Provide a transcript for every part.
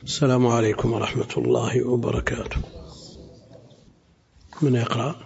السلام عليكم ورحمة الله وبركاته. من يقرأ؟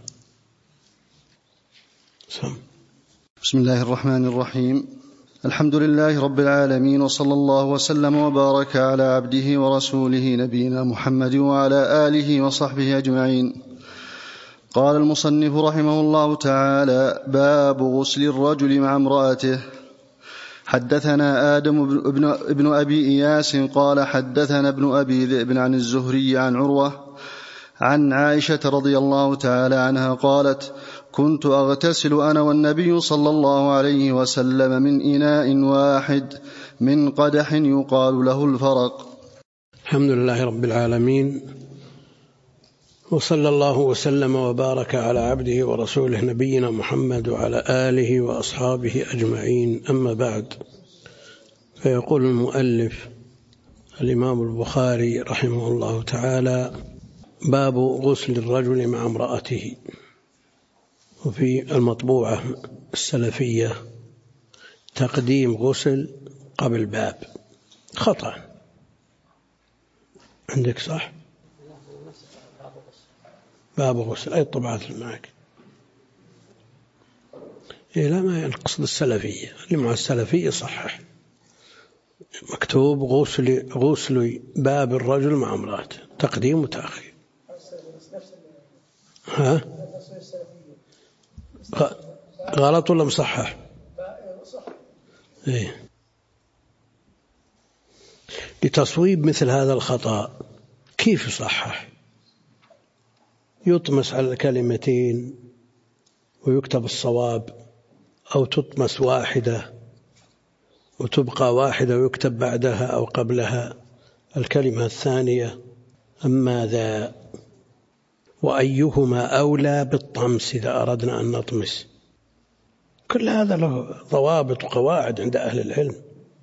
بسم الله الرحمن الرحيم. الحمد لله رب العالمين، وصلى الله وسلم وبارك على عبده ورسوله نبينا محمد وعلى آله وصحبه أجمعين. قال المصنف رحمه الله تعالى: باب غسل الرجل مع امرأته. حدثنا آدم ابن أبي إياس قال حدثنا ابن أبي ذئب عن الزهري عن عروة عن عائشة رضي الله تعالى عنها قالت: كنت أغتسل أنا والنبي صلى الله عليه وسلم من إناء واحد من قدح يقال له الفرق. الحمد لله رب العالمين، وصلى الله وسلم وبارك على عبده ورسوله نبينا محمد وعلى آله وأصحابه أجمعين. أما بعد، فيقول المؤلف الإمام البخاري رحمه الله تعالى: باب غسل الرجل مع امرأته. وفي المطبوعة السلفية تقديم غسل قبل باب، خطأ عندك صح؟ باب غسل أي طبعات معك؟ إيه لا، ما ينقصد السلفية، اللي مع السلفية صحح، مكتوب غسل باب الرجل مع امرأته، تقديم وتأخير. ها؟ غلط ولا مصحح؟ إيه. لتصويب مثل هذا الخطأ كيف يصحح؟ يطمس على الكلمتين ويكتب الصواب، أو تطمس واحدة وتبقى واحدة ويكتب بعدها أو قبلها الكلمة الثانية. أما ذا وأيهما أولى بالطمس إذا أردنا أن نطمس، كل هذا له ضوابط وقواعد عند أهل العلم.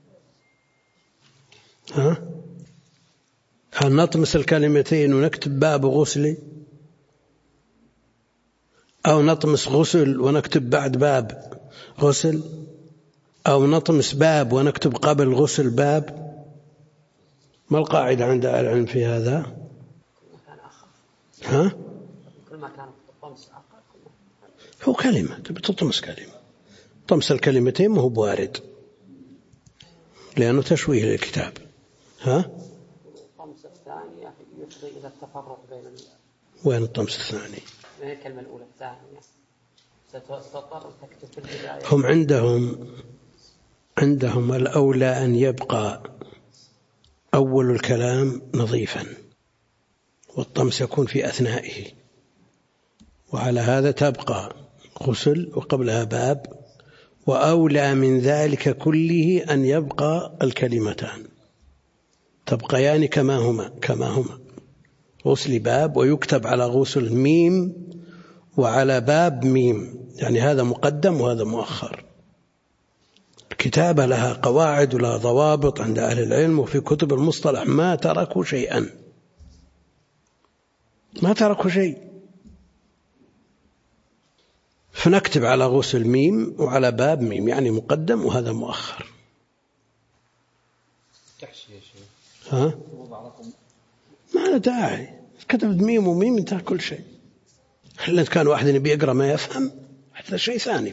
هل نطمس الكلمتين ونكتب باب غسل، أو نطمس غسل ونكتب بعد باب غسل، أو نطمس باب ونكتب قبل غسل باب؟ ما القاعدة عند أهل العلم في هذا؟ ها؟ كل ما كان الطمس أقل هو كلمة، تبي تطمس كلمة، طمس الكلمتين ما هو بوارد لأنه تشويه للكتاب. ها؟ الطمس الثانية يفضي إلى التفرق بين وين الطمس الثاني؟ من الكلمة الأولى الثانية ستضطر تكتب في البداية. هم عندهم الأولى أن يبقى أول الكلام نظيفا والطمس يكون في أثنائه، وعلى هذا تبقى غسل وقبلها باب، وأولى من ذلك كله أن يبقى الكلمتان تبقيان كما هما غسل باب، ويكتب على غسل ميم وعلى باب ميم، يعني هذا مقدم وهذا مؤخر. الكتابة لها قواعد ولها ضوابط عند أهل العلم، وفي كتب المصطلح ما تركوا شيئا، ما تركوا شيء. فنكتب على غسل ميم وعلى باب ميم، يعني مقدم وهذا مؤخر. ها؟ ما له داعي، كتبت ميم وميم انتهى كل شيء. إلا كان واحد يبي يقرأ ما يفهم، هذا شيء ثاني.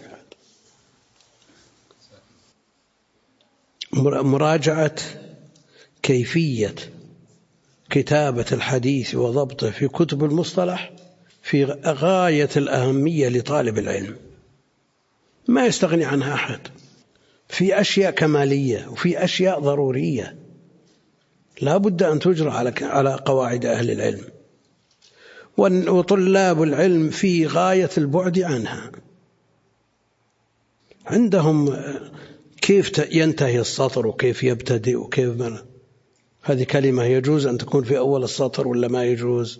مراجعة كيفية كتابة الحديث وضبطه في كتب المصطلح في غاية الأهمية لطالب العلم، ما يستغني عنها أحد. في أشياء كمالية وفي أشياء ضرورية لا بد أن تجرى على قواعد أهل العلم، وطلاب العلم في غاية البعد عنها. عندهم كيف ينتهي السطر وكيف يبتدئ وكيف هذه كلمة يجوز أن تكون في أول السطر ولا ما يجوز؟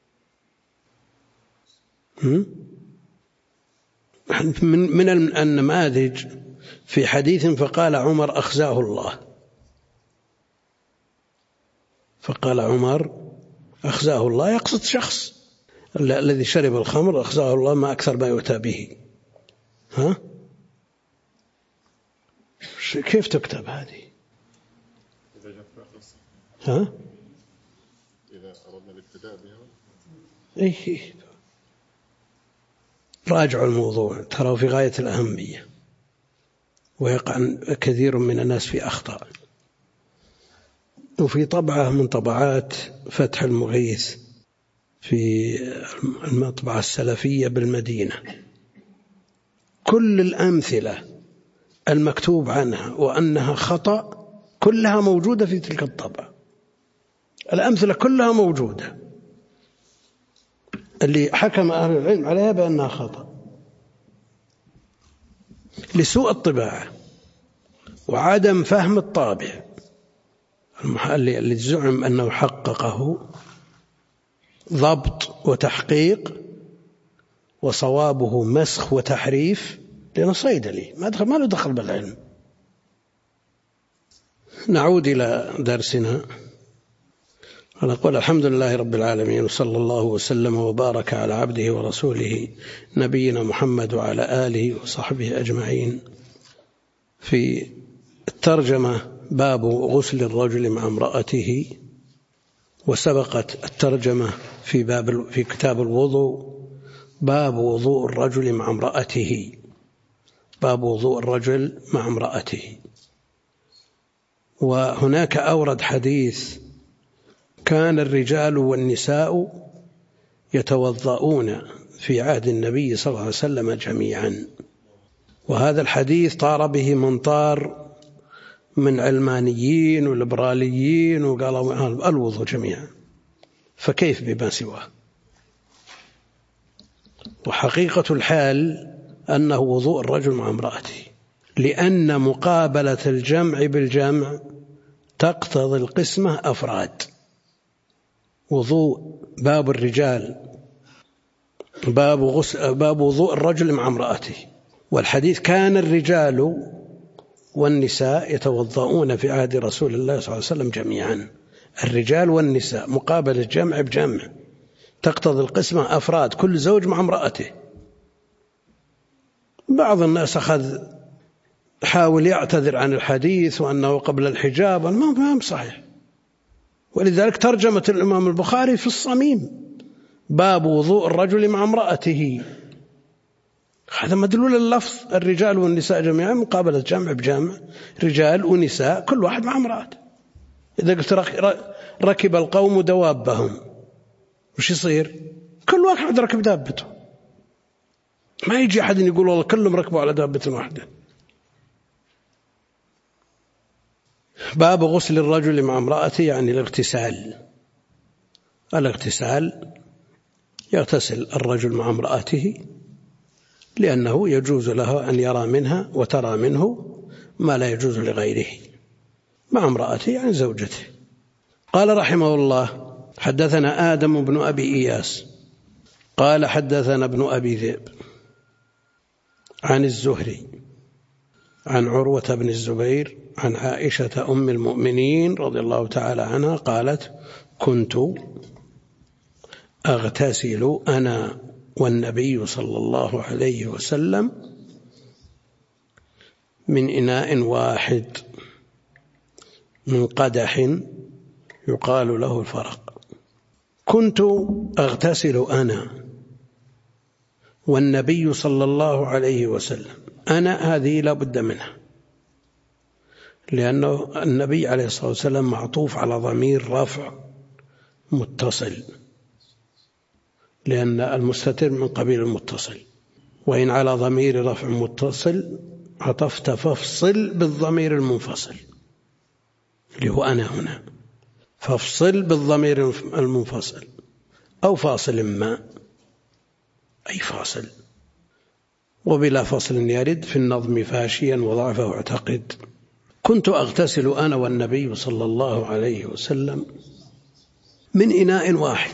من النماذج في حديث فقال عمر أخزاه الله، فقال عمر أخزاه الله، يقصد شخص الذي شرب الخمر، أخزاه الله ما أكثر ما يؤتى به. ها؟ كيف تكتب هذه؟ ها؟ إذا أردنا الابتداء بها. إيه، راجعوا الموضوع، ترى في غاية الأهمية، ويقع كثير من الناس في أخطاء. وفي طبعة من طبعات فتح المغيث في المطبعة السلفية بالمدينة، كل الأمثلة المكتوب عنها وأنها خطأ كلها موجودة في تلك الطبعة، الأمثلة كلها موجودة اللي حكم أهل العلم عليها بأنها خطأ لسوء الطباعة وعدم فهم الطابع. اللي زعم أنه حققه ضبط وتحقيق وصوابه مسخ وتحريف، لأنه صيدلي ما له دخل بالعلم. نعود إلى درسنا ونقول الحمد لله رب العالمين، وصلى الله وسلم وبارك على عبده ورسوله نبينا محمد وعلى آله وصحبه أجمعين. في الترجمة باب غسل الرجل مع امرأته، وسبقت الترجمة في كتاب الوضوء باب وضوء الرجل مع امرأته، باب وضوء الرجل مع امرأته. وهناك أورد حديث كان الرجال والنساء يتوضؤون في عهد النبي صلى الله عليه وسلم جميعا، وهذا الحديث طار به منطار من علمانيين وليبراليين وقالوا الوضوء جميعا، فكيف بما سواه؟ وحقيقة الحال أنه وضوء الرجل مع امرأته، لأن مقابلة الجمع بالجمع تقتضي القسمة أفراد. وضوء باب الرجال باب وضوء الرجل مع امرأته، والحديث كان الرجال والنساء يتوضؤون في عهد رسول الله صلى الله عليه وسلم جميعا، الرجال والنساء مقابل الجمع بجمع تقتضي القسمة أفراد، كل زوج مع امرأته. بعض الناس حاول يعتذر عن الحديث وأنه قبل الحجاب، ما صحيح. ولذلك ترجمة الإمام البخاري في الصميم باب وضوء الرجل مع امرأته، هذا مدلول اللفظ الرجال والنساء جميعا مقابلة جمع بجمع، رجال ونساء كل واحد مع امرأته. إذا قلت ركب القوم دوابهم وش يصير؟ كل واحد ركب دابته، ما يجي أحد يقول والله كلهم ركبوا على دابة واحدة. باب غسل الرجل مع امرأته يعني الاغتسال يغتسل الرجل مع امرأته، لأنه يجوز له أن يرى منها وترى منه ما لا يجوز لغيره مع امرأته يعني زوجته. قال رحمه الله حدثنا آدم بن أبي إياس قال حدثنا ابن أبي ذئب عن الزهري عن عروة بن الزبير عن عائشة أم المؤمنين رضي الله تعالى عنها قالت كنت أغتسل أنا والنبي صلى الله عليه وسلم من إناء واحد من قدح يقال له الفرق. كنت أغتسل أنا والنبي صلى الله عليه وسلم، أنا هذه لا بد منها، لأنه النبي عليه الصلاة والسلام معطوف على ضمير رفع متصل، لأن المستتر من قبيل المتصل، وإن على ضمير رفع متصل عطفت فافصل بالضمير المنفصل اللي هو أنا هنا، فافصل بالضمير المنفصل أو فاصل ما أي فاصل، وبلا فصل يرد في النظم فاشيا وضعفه اعتقد. كنت أغتسل أنا والنبي صلى الله عليه وسلم من إناء واحد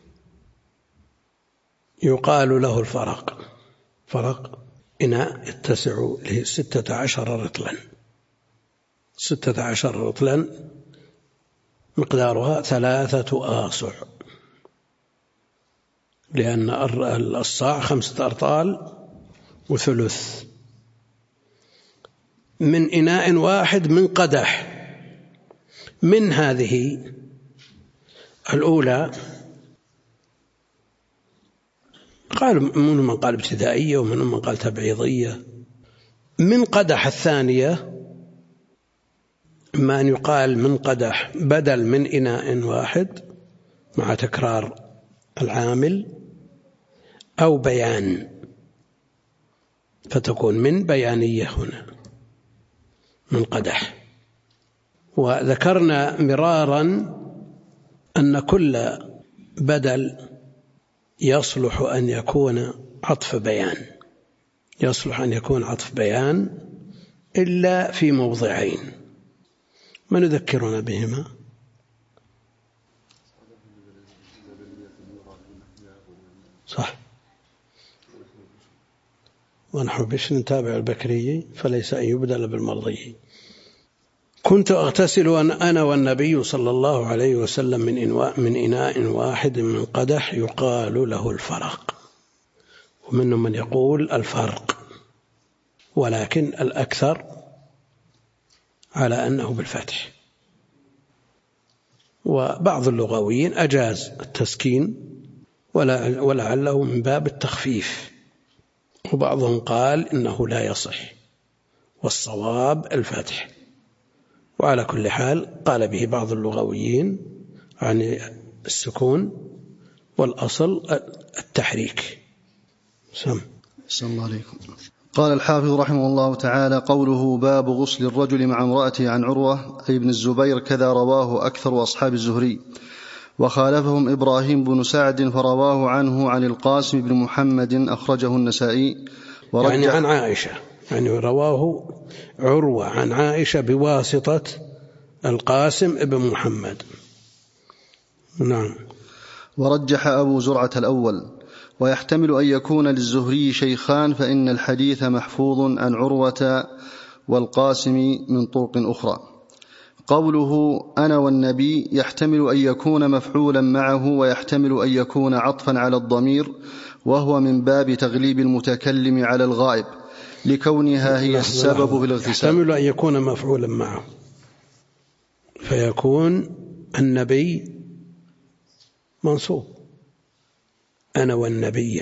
يقال له الفرق. فرق إناء يتسع له 16 رطلا، 16 رطلا مقدارها 3 آصع، لأن الصاع 5 أرطال وثلث. من إناء واحد من قدح، من هذه الأولى قال منهم من قال ابتدائية ومنهم من قال تبعيضية. من قدح الثانية إما أن يقال من قدح بدل من إناء واحد مع تكرار العامل، أو بيان فتكون من بيانية هنا من قدح. وذكرنا مرارا أن كل بدل يصلح أن يكون عطف بيان، يصلح أن يكون عطف بيان إلا في موضعين. من يذكرنا بهما؟ صح. ونحن بش نتابع البكري فليس أن يبدل بالمرضي. كنت أغتسل أنا والنبي صلى الله عليه وسلم من إناء واحد من قدح يقال له الفرق، ومنهم من يقول الفرق، ولكن الأكثر على أنه بالفتح. وبعض اللغويين أجاز التسكين ولعله من باب التخفيف، وبعضهم قال إنه لا يصح والصواب الفتح. وعلى كل حال قال به بعض اللغويين عن السكون، والأصل التحريك. سم الله عليكم. قال الحافظ رحمه الله تعالى: قوله باب غسل الرجل مع امرأته عن عروة أي ابن الزبير كذا رواه أكثر أصحاب الزهري، وخالفهم إبراهيم بن سعد فرواه عنه عن القاسم بن محمد أخرجه النسائي يعني عن عائشة، يعني رواه عروة عن عائشة بواسطة القاسم بن محمد. نعم. ورجح أبو زرعة الأول، ويحتمل أن يكون للزهري شيخان، فإن الحديث محفوظ عن عروة والقاسم من طرق أخرى. قوله أنا والنبي يحتمل أن يكون مفعولا معه، ويحتمل أن يكون عطفا على الضمير، وهو من باب تغليب المتكلم على الغائب لكونها هي السبب في الاغتسال. يحتمل أن يكون مفعولا معه فيكون النبي منصوب أنا والنبي.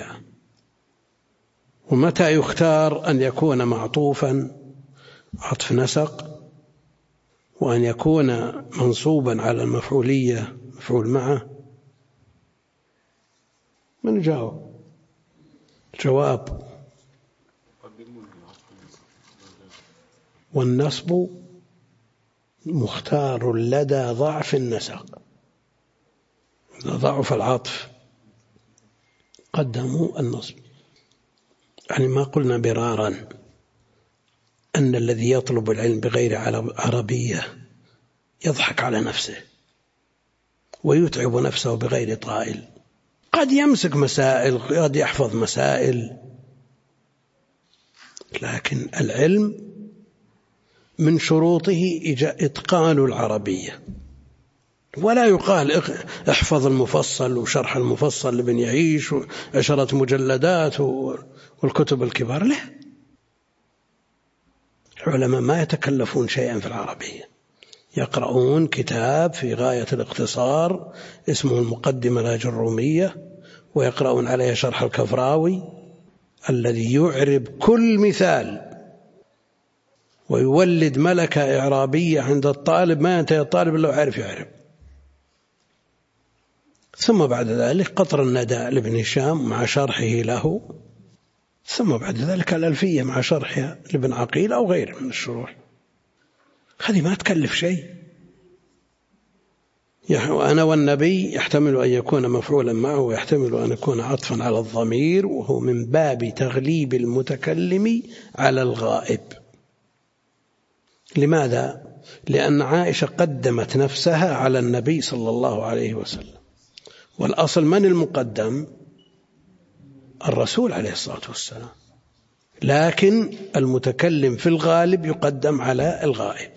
ومتى يختار أن يكون معطوفا عطف نسق، وأن يكون منصوبا على المفعولية مفعول معه؟ من جاوب؟ جواب: والنصب مختار لدى ضعف النسق. إذا ضعف العطف قدموا النصب. يعني ما قلنا برارا أن الذي يطلب العلم بغير عربية يضحك على نفسه ويتعب نفسه بغير طائل. قد يمسك مسائل، قد يحفظ مسائل، لكن العلم من شروطه إتقان العربية. ولا يقال احفظ المفصل وشرح المفصل لابن يعيش و10 مجلدات والكتب الكبار. لا، العلماء ما يتكلفون شيئا في العربية، يقرؤون كتاب في غاية الاختصار اسمه المقدمة الأجرومية، ويقرؤون عليه شرح الكفراوي الذي يعرب كل مثال ويولد ملكة إعرابية عند الطالب ما ينتهي الطالب إلا عارف يعرب. ثم بعد ذلك قطر الندى لابن هشام مع شرحه له، ثم بعد ذلك الألفية مع شرحها لابن عقيل أو غيره من الشروح. هذه ما تكلف شيء. أنا والنبي يحتمل أن يكون مفعولا معه، ويحتمل أن يكون عطفا على الضمير، وهو من باب تغليب المتكلم على الغائب. لماذا؟ لأن عائشة قدمت نفسها على النبي صلى الله عليه وسلم، والأصل من المقدم؟ الرسول عليه الصلاة والسلام، لكن المتكلم في الغالب يقدم على الغائب.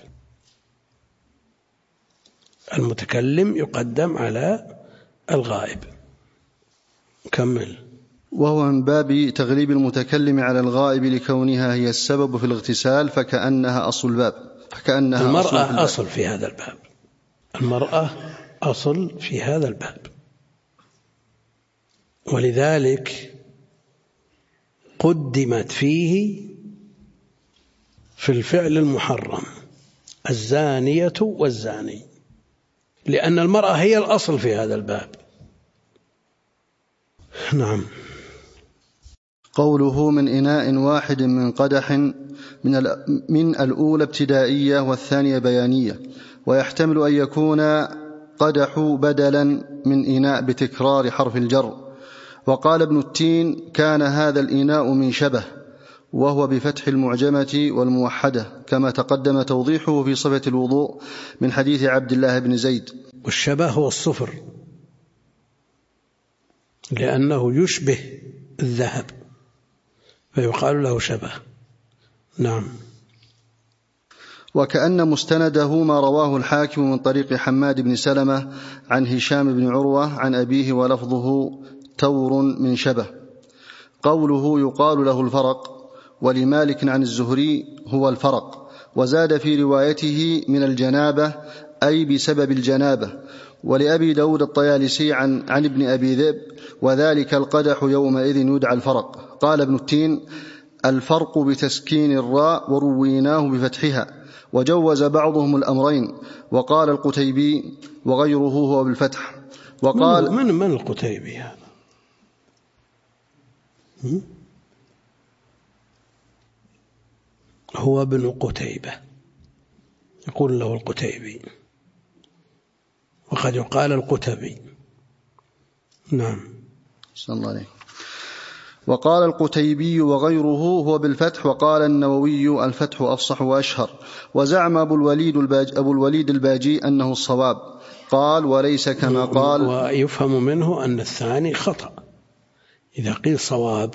المتكلم يقدم على الغائب. كمل. وهو من باب تغليب المتكلم على الغائب لكونها هي السبب في الاغتسال، فكأنها أصل الباب. المرأة أصل في هذا الباب. المرأة أصل في هذا الباب، ولذلك قدمت فيه في الفعل المحرم الزانية والزاني، لأن المرأة هي الأصل في هذا الباب. نعم. قوله من إناء واحد من قدح من الأولى ابتدائية والثانية بيانية، ويحتمل أن يكون قدح بدلا من إناء بتكرار حرف الجر. وقال ابن التين كان هذا الإناء من شبه، وهو بفتح المعجمة والموحدة كما تقدم توضيحه في صفة الوضوء من حديث عبد الله بن زيد. والشبه هو الصفر، لأنه يشبه الذهب فيقال له شبه. نعم. وكأن مستنده ما رواه الحاكم من طريق حماد بن سلمة عن هشام بن عروة عن أبيه ولفظه تور من شبه. قوله يقال له الفرق، ولمالك عن الزهري هو الفرق، وزاد في روايته من الجنابة أي بسبب الجنابة. ولأبي داود الطيالسي عن ابن أبي ذئب وذلك القدح يومئذ يدعى الفرق. قال ابن التين الفرق بتسكين الراء ورويناه بفتحها، وجوز بعضهم الأمرين. وقال القتيبي وغيره هو بالفتح. وقال من القتيبي هذا؟ هو ابن قتيبة، يقول له القتيبي، وقد يقال القتبي. نعم. صلى الله عليه. وقال القتيبي وغيره هو بالفتح. وقال النووي الفتح أفصح وأشهر. وزعم أبو الوليد الباجي أنه الصواب، قال وليس كما قال. ويفهم منه أن الثاني خطأ، إذا قيل صواب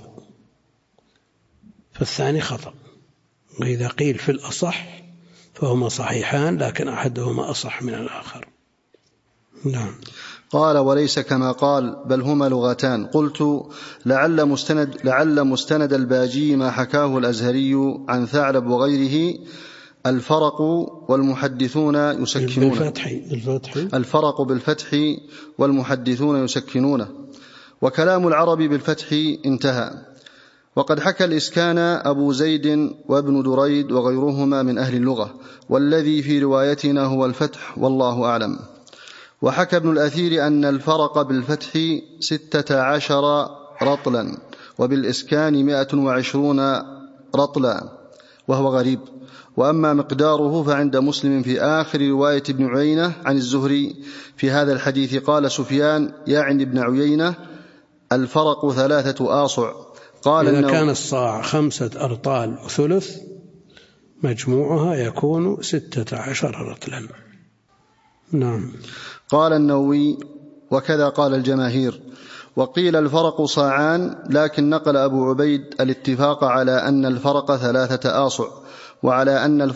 فالثاني خطأ، وإذا قيل في الأصح فهما صحيحان لكن أحدهما أصح من الآخر. نعم. قال وليس كما قال بل هما لغتان. قلت لعل مستند الباجي ما حكاه الأزهري عن ثعلب وغيره الفرق والمحدثون يسكنونه. الفرق بالفتح والمحدثون يسكنونه، وكلام العرب بالفتح انتهى. وقد حكى الإسكان أبو زيد وابن دريد وغيرهما من أهل اللغة، والذي في روايتنا هو الفتح والله أعلم. وحكى ابن الأثير أن الفرق بالفتح 16 رطلا، وبالإسكان 120 رطلا، وهو غريب. وأما مقداره فعند مسلم في آخر رواية ابن عيينة عن الزهري في هذا الحديث قال سفيان يعني ابن عيينة الفرق 3 آصع. قال إذا كان الصاع 5 أرطال وثلث مجموعها يكون 16 رطلا. نعم. قال النووي وكذا قال الجماهير. وقيل الفرق صاعان، لكن نقل أبو عبيد الاتفاق على أن الفرق 3 آصع، وعلى أن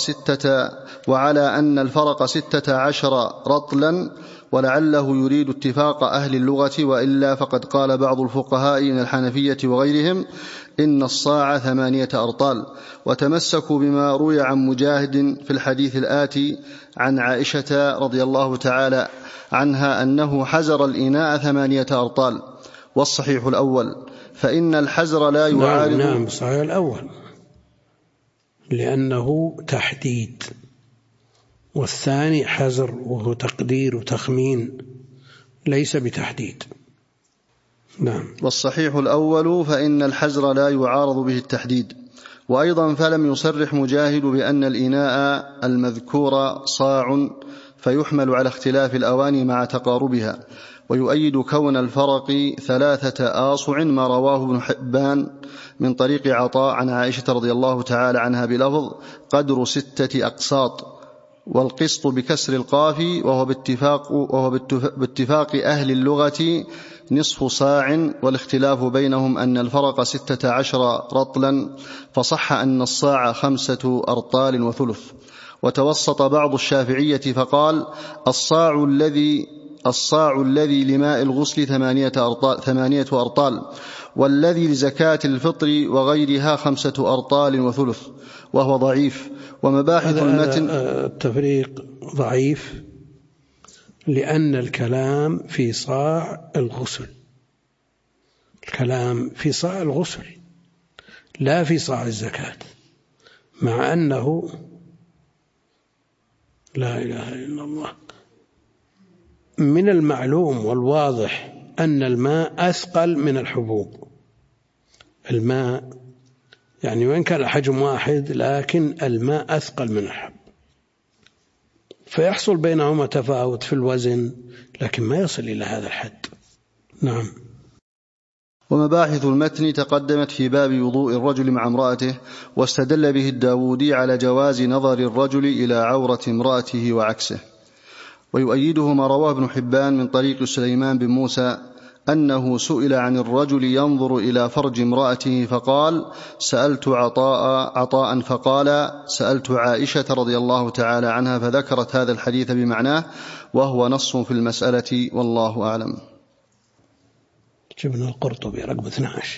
الفرق 16 رطلا، ولعله يريد اتفاق أهل اللغة، وإلا فقد قال بعض الفقهاء من الحنفية وغيرهم إن الصاع 8 أرطال. وتمسكوا بما روي عن مجاهد في الحديث الآتي عن عائشة رضي الله تعالى عنها أنه حزر الإناء 8 أرطال. والصحيح الأول، فإن الحزر لا يعارض. نعم صحيح الأول لأنه تحديد، والثاني حزر وهو تقدير وتخمين ليس بتحديد. نعم. والصحيح الأول فإن الحزر لا يعارض به التحديد. وأيضا فلم يصرح مجاهد بأن الإناء المذكور صاع، فيحمل على اختلاف الأواني مع تقاربها. ويؤيد كون الفرق 3 آصع ما رواه ابن حبان من طريق عطاء عن عائشة رضي الله تعالى عنها بلفظ قدر 6 أقساط، والقسط بكسر القاف، وهو باتفاق أهل اللغة نصف صاع، والاختلاف بينهم أن الفرق 16 رطلا، فصح أن الصاع 5 أرطال وثلث. وتوسط بعض الشافعية فقال الصاع الذي لماء الغسل 8 أرطال، والذي لزكاة الفطر وغيرها 5 أرطال وثلث، وهو ضعيف. ومباحث المتن التفريق ضعيف لأن الكلام في صاع الغسل، الكلام في صاع الغسل لا في صاع الزكاة، مع أنه لا إله إلا الله من المعلوم والواضح أن الماء أثقل من الحبوب. الماء يعني وإن كان الحجم واحد لكن الماء أثقل من الحب، فيحصل بينهما تفاوت في الوزن لكن ما يصل إلى هذا الحد. نعم. ومباحث المتن تقدمت في باب وضوء الرجل مع امرأته، واستدل به الداودي على جواز نظر الرجل إلى عورة امرأته وعكسه. ويؤيده ما رواه ابن حبان من طريق سليمان بن موسى أنه سئل عن الرجل ينظر إلى فرج امرأته فقال: سألت عطاء فقال: سألت عائشة رضي الله تعالى عنها، فذكرت هذا الحديث بمعناه، وهو نص في المسألة، والله أعلم. جبنا القرطبي رقم 12.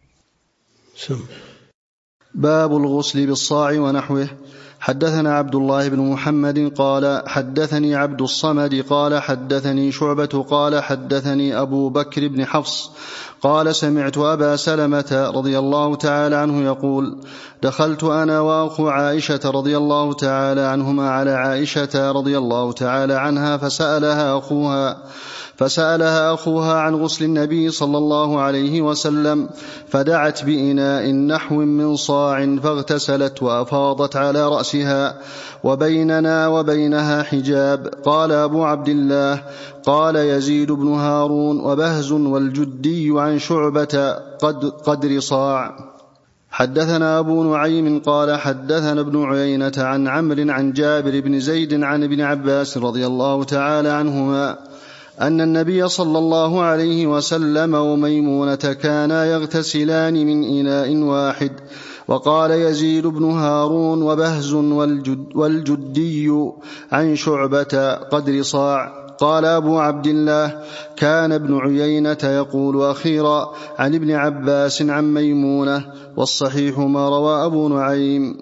باب الغسل بالصاع ونحوه. حدثنا عبد الله بن محمد قال حدثني عبد الصمد قال حدثني شعبة قال حدثني أبو بكر بن حفص قال سمعت أبا سلمة رضي الله تعالى عنه يقول: دخلت أنا وأخو عائشة رضي الله تعالى عنهما على عائشة رضي الله تعالى عنها فسألها أخوها عن غسل النبي صلى الله عليه وسلم، فدعت بإناء نحو من صاع فاغتسلت وأفاضت على رأسها، وبيننا وبينها حجاب. قال أبو عبد الله: قال يزيد بن هارون وبهز والجدي عن شعبة قدر صاع. حدثنا أبو نعيم قال حدثنا ابن عيينة عن عمرو عن جابر بن زيد عن ابن عباس رضي الله تعالى عنهما أن النبي صلى الله عليه وسلم وميمونة كانا يغتسلان من إناء واحد. وقال يزيد بن هارون وبهز والجدي عن شعبة قدر صاع. قال أبو عبد الله: كان ابن عيينة يقول أخيرا عن ابن عباس عن ميمونة، والصحيح ما روى أبو نعيم.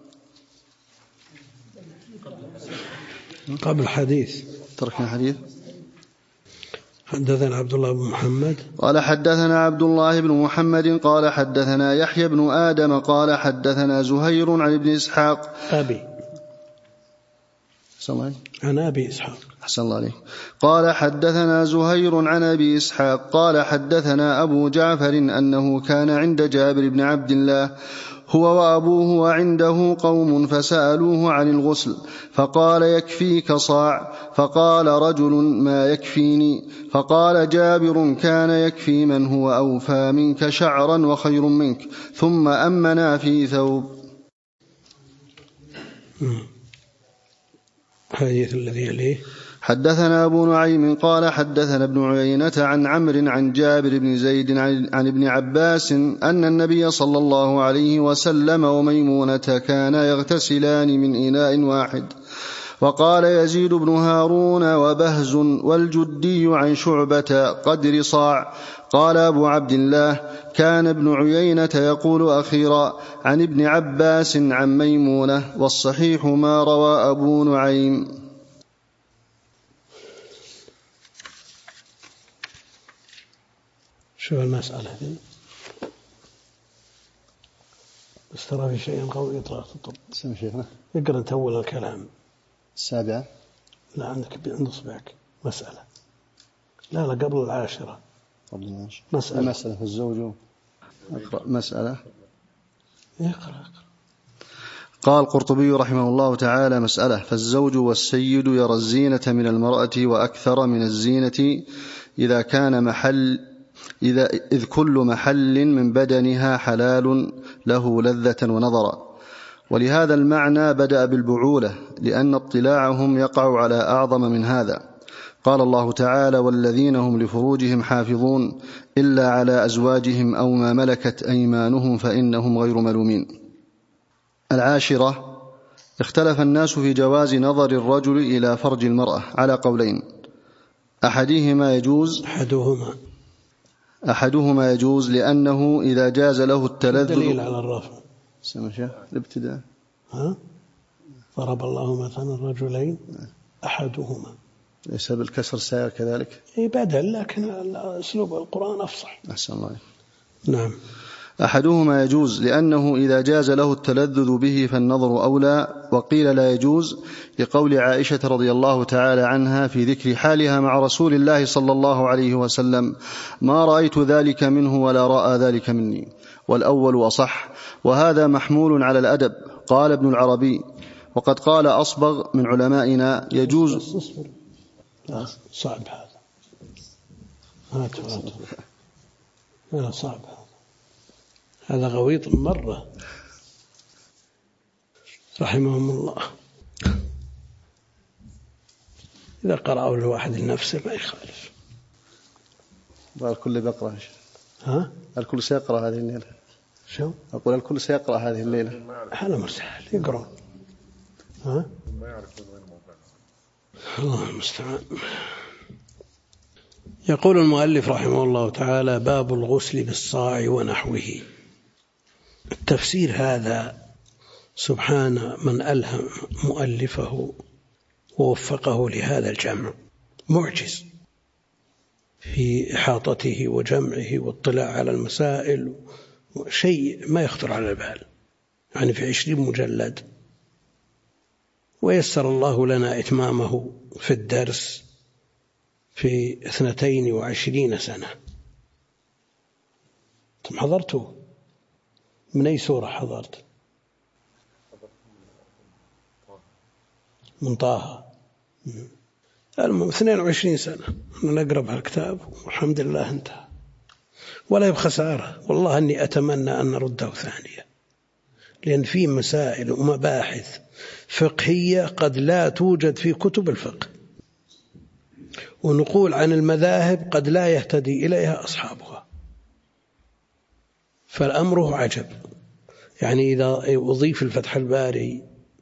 قبل حديث تركنا حديث. حدثنا عبد الله بن محمد قال حدثنا عبد الله بن محمد قال حدثنا يحيى بن آدم قال حدثنا زهير عن ابن إسحاق عن أبي إسحاق أحسن الله عليه. قال حدثنا زهير عن أبي إسحاق قال حدثنا أبو جعفر أنه كان عند جابر بن عبد الله هو وأبوه وعنده قوم فسألوه عن الغسل، فقال: يكفيك صاع. فقال رجل: ما يكفيني؟ فقال جابر: كان يكفي من هو أوفى منك شعرا وخير منك. ثم أمنا في ثوب. حديث الذي يليه. حدثنا أبو نعيم قال حدثنا ابن عيينة عن عمرو عن جابر بن زيد عن ابن عباس أن النبي صلى الله عليه وسلم وميمونة كانا يغتسلان من إناء واحد. وقال يزيد بن هارون وبهز والجدي عن شعبة قدر صاع. قال أبو عبد الله: كان ابن عيينة يقول أخيرا عن ابن عباس عن ميمونة، والصحيح ما روى أبو نعيم. شو المسألة دي؟ بس ترى في شيء قوي يطرأ الطب. سمع شيخنا. اقرأ انت أول الكلام. 7. لا عندك عند إصبعك مسألة. لا قبل 10. قبل 10. مسألة في الزوج. أقرأ مسألة. اقرأ. قال القرطبي رحمه الله تعالى: مسألة: فالزوج والسيد يرى الزينة من المرأة وأكثر من الزينة إذ كل محل من بدنها حلال له لذة ونظرا. ولهذا المعنى بدأ بالبعولة، لأن اطلاعهم يقع على أعظم من هذا. قال الله تعالى: والذين هم لفروجهم حافظون إلا على أزواجهم أو ما ملكت أيمانهم فإنهم غير ملومين. 10. اختلف الناس في جواز نظر الرجل إلى فرج المرأة على قولين: أحدهما يجوز لأنه إذا جاز له التلذذ. دليل على الرفع. سمع الابتداء. ضرب الله مثلا الرجلين أحدهما ليس بالكسر سائر كذلك؟ بدل، لكن أسلوب القرآن أفصح. أحسن الله. نعم. أحدهما يجوز لأنه إذا جاز له التلذذ به فالنظر أولى، وقيل لا يجوز لقول عائشة رضي الله تعالى عنها في ذكر حالها مع رسول الله صلى الله عليه وسلم: ما رأيت ذلك منه ولا رأى ذلك مني. والأول أصح، وهذا محمول على الأدب. قال ابن العربي: وقد قال أصبغ من علمائنا يجوز. صعب هذا، صعب هذا غويط مرة، رحمهم الله. إذا قرأوا الواحد لنفسه ما يخالف. الكل بيقرأ. ها؟ الكل سيقرأ هذه الليلة. شو؟ أقول الكل سيقرأ هذه الليلة. هذا مرسال يقرأ. ها؟ ما يعرفون وين موقعه. الله المستعان. يقول المؤلف رحمه الله تعالى: باب الغسل بالصاع ونحوه. التفسير هذا سبحان من ألهم مؤلفه ووفقه لهذا الجمع، معجز في إحاطته وجمعه واطلاع على المسائل، شيء ما يخطر على البال، يعني في 20 مجلد، ويسر الله لنا إتمامه في الدرس في 22 سنة. ثم حضرته من أي سورة حضرت؟ من طه. 22 سنة نقرأ بهالكتاب والحمد لله انتهى، ولا يبقى خسارة. والله أني أتمنى أن نرده ثانية، لأن فيه مسائل ومباحث فقهية قد لا توجد في كتب الفقه، ونقول عن المذاهب قد لا يهتدي إليها أصحابها، فالأمر عجب. يعني إذا أضيف الفتح الباري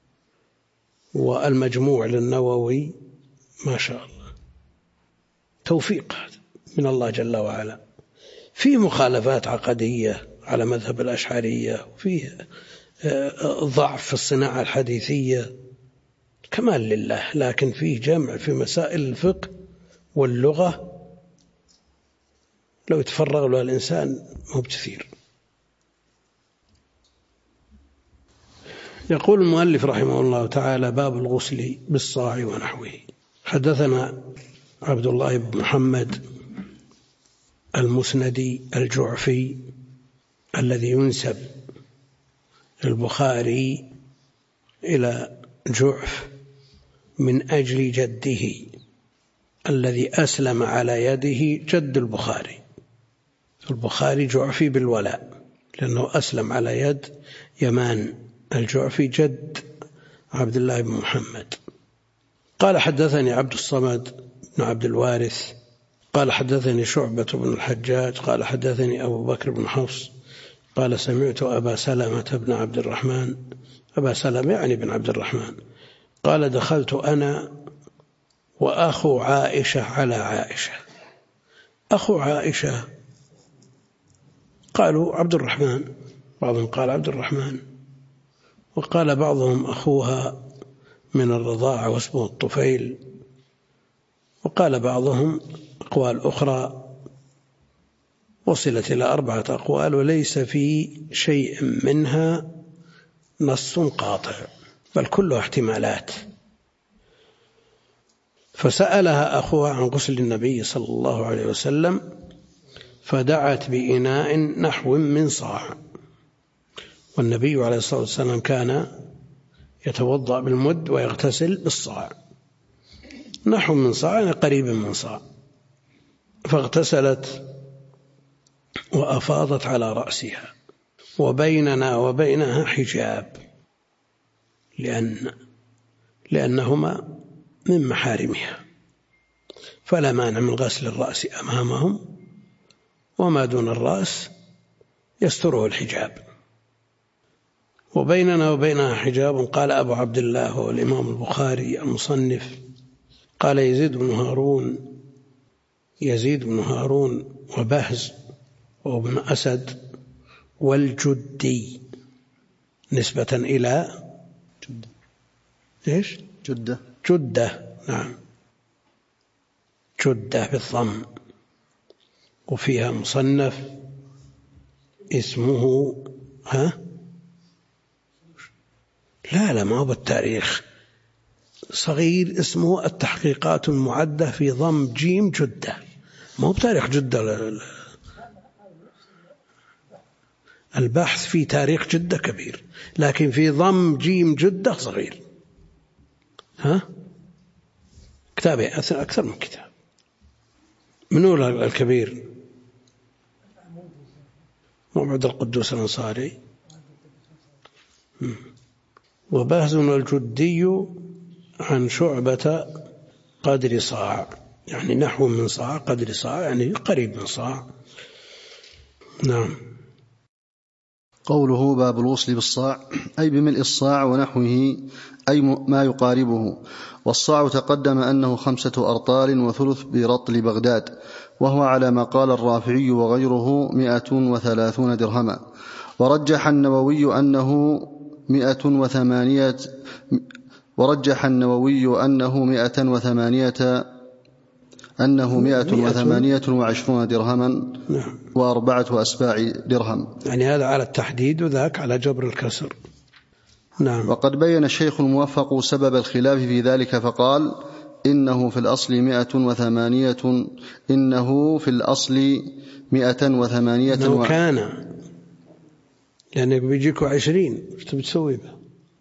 والمجموع للنووي ما شاء الله، توفيق من الله جل وعلا. في مخالفات عقدية على مذهب الأشعرية، وفيه ضعف في الصناعة الحديثية، كمال لله، لكن فيه جمع في مسائل الفقه واللغة لو يتفرغ له الإنسان مو بكثير. يقول المؤلف رحمه الله تعالى: باب الغسل بالصاع ونحوه. حدثنا عبد الله بن محمد المسندي الجعفي الذي ينسب البخاري إلى جعف من أجل جده الذي أسلم على يده جد البخاري. البخاري جعفي بالولاء لأنه أسلم على يد يمان الجعفي جد عبد الله بن محمد. قال: حدثني عبد الصمد بن عبد الوارث قال: حدثني شعبة بن الحجاج قال: حدثني أبو بكر بن حفص قال: سمعت أبا سلمة بن عبد الرحمن، أبا سلمة يعني بن عبد الرحمن، قال: دخلت أنا وأخو عائشة على عائشة. أخو عائشة قالوا عبد الرحمن، بعضهم قال عبد الرحمن، وقال بعضهم أخوها من الرضاعة واسمه الطفيل، وقال بعضهم أقوال أخرى وصلت إلى 4 أقوال، وليس في شيء منها نص قاطع بل كلها احتمالات. فسألها أخوها عن غسل النبي صلى الله عليه وسلم، فدعت بإناء نحو من صاع، والنبي عليه الصلاة والسلام كان يتوضأ بالمد ويغتسل بالصاع، نحو من صاع يعني قريب من صاع. فاغتسلت وأفاضت على رأسها، وبيننا وبينها حجاب لأنهما من محارمها، فلا مانع من غسل الرأس أمامهم، وما دون الرأس يستره الحجاب. وبيننا وبينها حجاب. قال أبو عبد الله والإمام البخاري المصنف قال: يزيد بن هارون وبهز وابن أسد والجدي نسبة إلى جدة. نعم. جدة بالضم، وفيها مصنف اسمه لا ما هو بالتاريخ، صغير اسمه التحقيقات المعدة في ضم جيم جدة، ما هو بتاريخ جدة. البحث في تاريخ جدة كبير، لكن في ضم جيم جدة صغير. كتاب أكثر من كتاب. منو الكبير؟ عبد القدوس الأنصاري. وبهز الجدي عن شعبة قدر صاع، يعني نحو من صاع، قدر صاع يعني قريب من صاع. نعم. قوله باب الوصل بالصاع أي بملء الصاع ونحوه، أي ما يقاربه. والصاع تقدم أنه 5 أرطال وثلث برطل بغداد، وهو على ما قال الرافعي وغيره 130 درهما. ورجح النووي أنه 108 128 درهما و4 أسباع درهم، يعني هذا على التحديد وذاك على جبر الكسر. نعم. وقد بين الشيخ الموفق سبب الخلاف في ذلك فقال: إنه في الأصل 108 لو كان لأنك بيجيكوا 20 ايش تبي تسوي به؟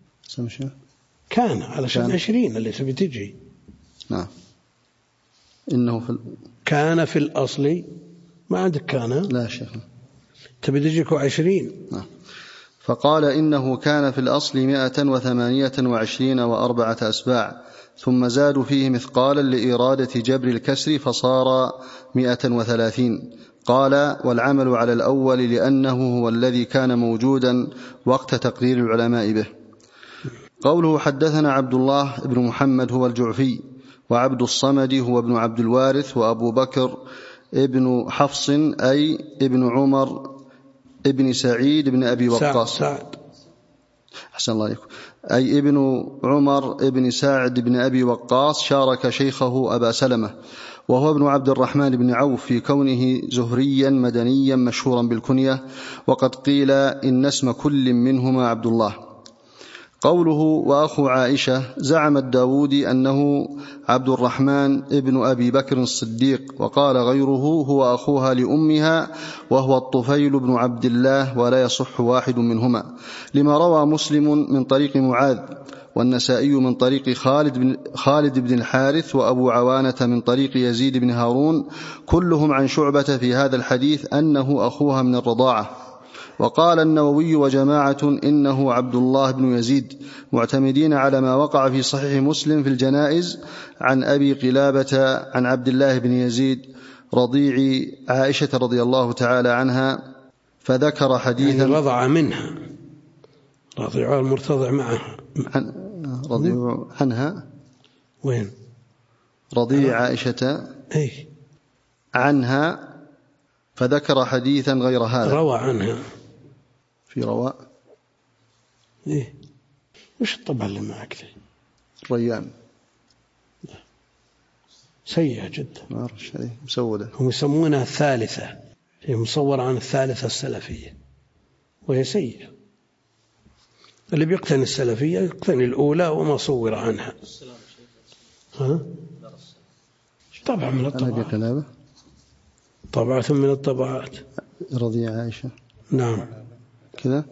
كان علشان 20 اللي تبي تجي. نعم. كان في الأصل ما عندك كان؟ لا شيخ، تبي تجيكوا 20. نعم. فقال: إنه كان في الأصل 128 و4 أسباع، ثم زادوا فيه مثقالا لإرادة جبر الكسر فصار 130. قال: والعمل على الأول لأنه هو الذي كان موجودا وقت تقرير العلماء به. قوله حدثنا عبد الله بن محمد هو الجعفي، وعبد الصمد هو ابن عبد الوارث، وأبو بكر ابن حفص أي ابن عمر ابن سعيد بن أبي وقاص. أحسن الله عليكم. أي ابن عمر ابن سعد بن أبي وقاص شارك شيخه أبا سلمة، وهو ابن عبد الرحمن بن عوف في كونه زهريا مدنيا مشهورا بالكنية، وقد قيل إن اسم كل منهما عبد الله. قوله وأخو عائشة، زعم الداودي أنه عبد الرحمن ابن أبي بكر الصديق، وقال غيره هو أخوها لأمها وهو الطفيل بن عبد الله، ولا يصح واحد منهما، لما روى مسلم من طريق معاذ، والنسائي من طريق خالد بن الحارث، وأبو عوانة من طريق يزيد بن هارون، كلهم عن شعبة في هذا الحديث أنه أخوها من الرضاعة. وقال النووي وجماعة إنه عبد الله بن يزيد، معتمدين على ما وقع في صحيح مسلم في الجنائز عن أبي قلابة عن عبد الله بن يزيد رضيع عائشة رضي الله تعالى عنها، فذكر حديثا يعني رضع منها، رضيع المرتضع معها، رضيع عنها. وين رضيع عائشة عنها، فذكر حديثا غير هذا. روى عنها في رواء وش الطبع اللي معك ريان سيئة جدا، ما أعرف مسودة، هم يسمونها الثالثة، هي مصورة عن الثالثة السلفية وهي سيئة. اللي بيقتني السلفية يقتني الأولى وما صور عنها. طبعا من الطبعات، طبعة من الطبعات. رضيع عائشة. نعم كذا.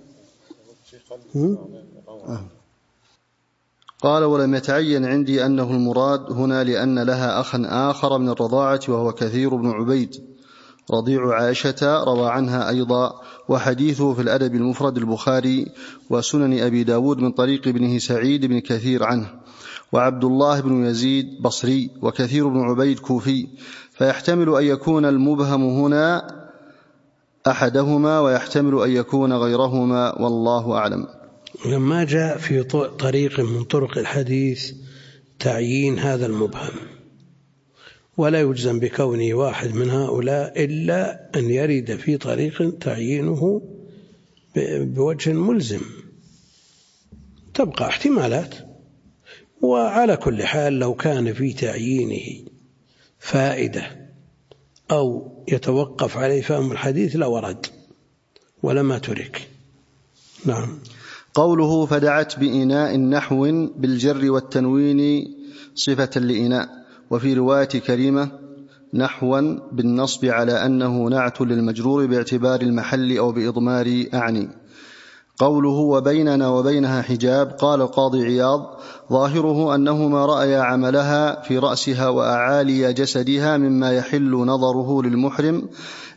قال: ولم يتعين عندي أنه المراد هنا لأن لها أخا آخر من الرضاعة وهو كثير بن عبيد رضيع عائشة، روى عنها أيضا، وحديثه في الأدب المفرد البخاري وسنن أبي داود من طريق ابنه سعيد بن كثير عنه. وعبد الله بن يزيد بصري، وكثير بن عبيد كوفي، فيحتمل أن يكون المبهم هنا أحدهما ويحتمل أن يكون غيرهما، والله أعلم. لما جاء في طريق من طرق الحديث تعيين هذا المبهم، ولا يجزم بكونه واحد من هؤلاء إلا أن يرد في طريق تعيينه بوجه ملزم، تبقى احتمالات. وعلى كل حال لو كان في تعيينه فائدة أو يتوقف عليه فهم الحديث لورد ولما ترك. نعم. قوله فدعت بإناء نحو بالجر والتنوين صفة لإناء، وفي رواية كريمة نحوا بالنصب على أنه نعت للمجرور باعتبار المحل أو بإضمار أعني. قوله وبيننا وبينها حجاب، قال القاضي عياض ظاهره أنهما رأيا عملها في رأسها وأعالي جسدها مما يحل نظره للمحرم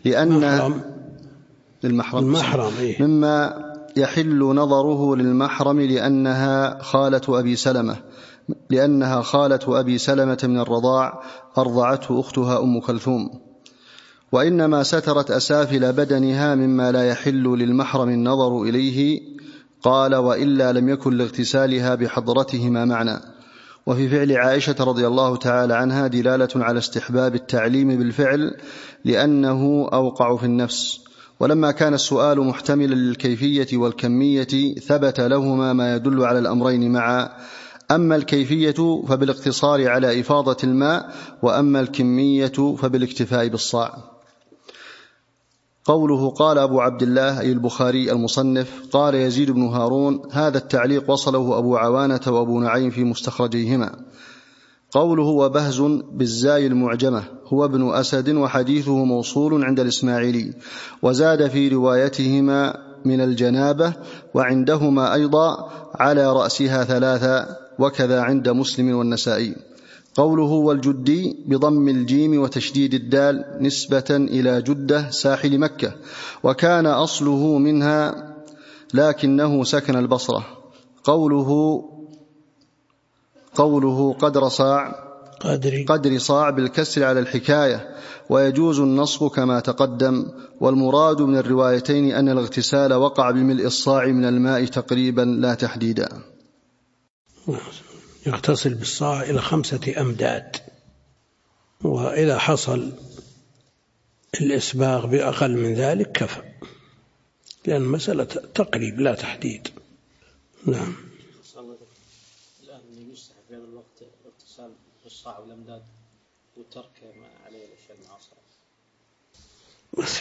مما يحل نظره للمحرم لأنها خالة أبي سلمة من الرضاع، أرضعته أختها أم كلثوم. وإنما سترت أسافل بدنها مما لا يحل للمحرم النظر إليه، قال وإلا لم يكن لاغتسالها بحضرتهما معنى. وفي فعل عائشة رضي الله تعالى عنها دلالة على استحباب التعليم بالفعل لأنه أوقع في النفس. ولما كان السؤال محتملا للكيفية والكمية ثبت لهما ما يدل على الأمرين معا، أما الكيفية فبالاقتصار على إفاضة الماء، وأما الكمية فبالاكتفاء بالصاع. قوله قال أبو عبد الله أي البخاري المصنف، قال يزيد بن هارون هذا التعليق وصله أبو عوانة وأبو نعيم في مستخرجيهما. قوله وبهز بالزاي المعجمة هو ابن أسد وحديثه موصول عند الإسماعيلي، وزاد في روايتهما من الجنابة، وعندهما أيضا على رأسها 3، وكذا عند مسلم والنسائي. قوله والجدي بضم الجيم وتشديد الدال نسبة إلى جدة ساحل مكة، وكان أصله منها لكنه سكن البصرة. قوله قدر صاع بالكسر على الحكاية، ويجوز النصب كما تقدم. والمراد من الروايتين أن الاغتسال وقع بملء الصاع من الماء تقريبا لا تحديدا. يغتسل بالصاع إلى 5 أمداد، وإذا حصل الإسباغ بأقل من ذلك كفى، لأن مسألة تقريب لا تحديد. نعم. الآن يستحب في هذا الوقت الاغتسال بالصاع والأمداد وترك ما عليه الأشياء المعاصرة، بس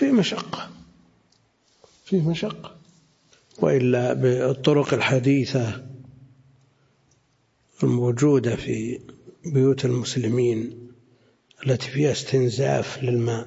في مشقة، وإلا بالطرق الحديثة الموجودة في بيوت المسلمين التي فيها استنزاف للماء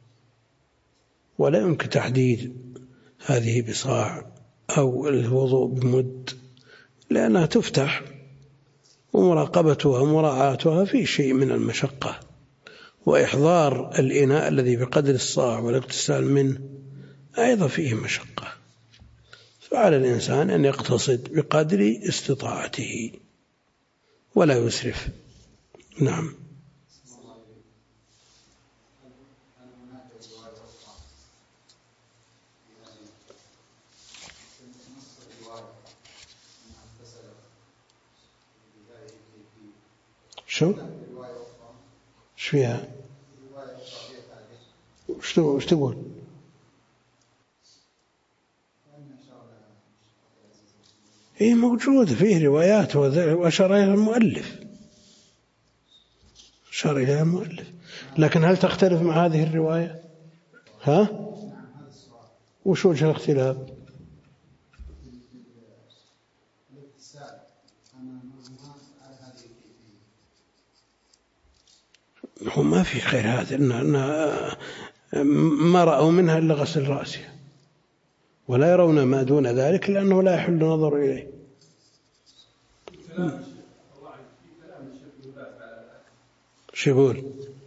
ولا يمكن تحديد هذه بصاع أو الوضوء بمد، لأنها تفتح ومراقبتها ومراعاتها في شيء من المشقة، وإحضار الإناء الذي بقدر الصاع والاغتسال منه أيضا فيه مشقة. فعلى الإنسان أن يقتصد بقدر استطاعته ولا يسرف. نعم. شو فيها؟ وش تقول؟ هي موجودة فيه روايات وأشار إليها المؤلف، لكن هل تختلف مع هذه الرواية؟ وش وجه الاختلاف؟ هم ما في خير هذا، ما رأوا منها إلا غسل رأسها، ولا يرون ما دون ذلك لأنه لا يحل نظر إليه. شو يقول؟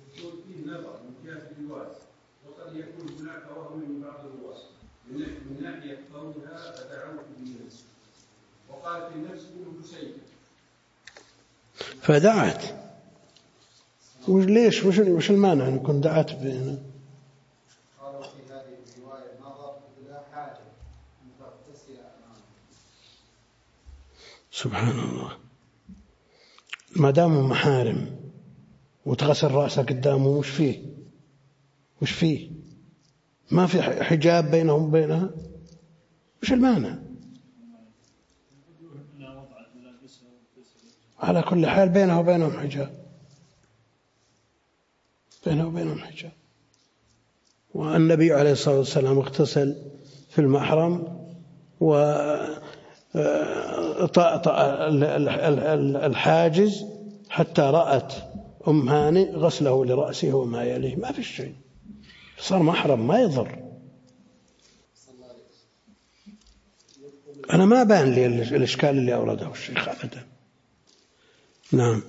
وقد يكون هناك وهم من بعض الرواة من ناحية قولها فدعوت بنفسي، وقال في نفس ابن حسين فدعت. ليش؟ وش المانع أن يكون دعت بينه؟ قالوا في هذه الرواية نظر بلا حاجة أن تغتسل أمامه. سبحان الله، ما داموا محارم وتغسل رأسه قدامه وش فيه؟ ما في حجاب بينهم وبينها، وش المانع؟ على كل حال بينه وبينهم حجاب. بينه وبينهم حجاب. والنبي عليه الصلاة والسلام اغتسل في المحرم وطأطأ الحاجز حتى رأت أم هانئ غسله لرأسه وما يليه، ما في شيء، صار محرم ما يضر. أنا ما بان لي الإشكال اللي أورده الشيخ أبدا. نعم.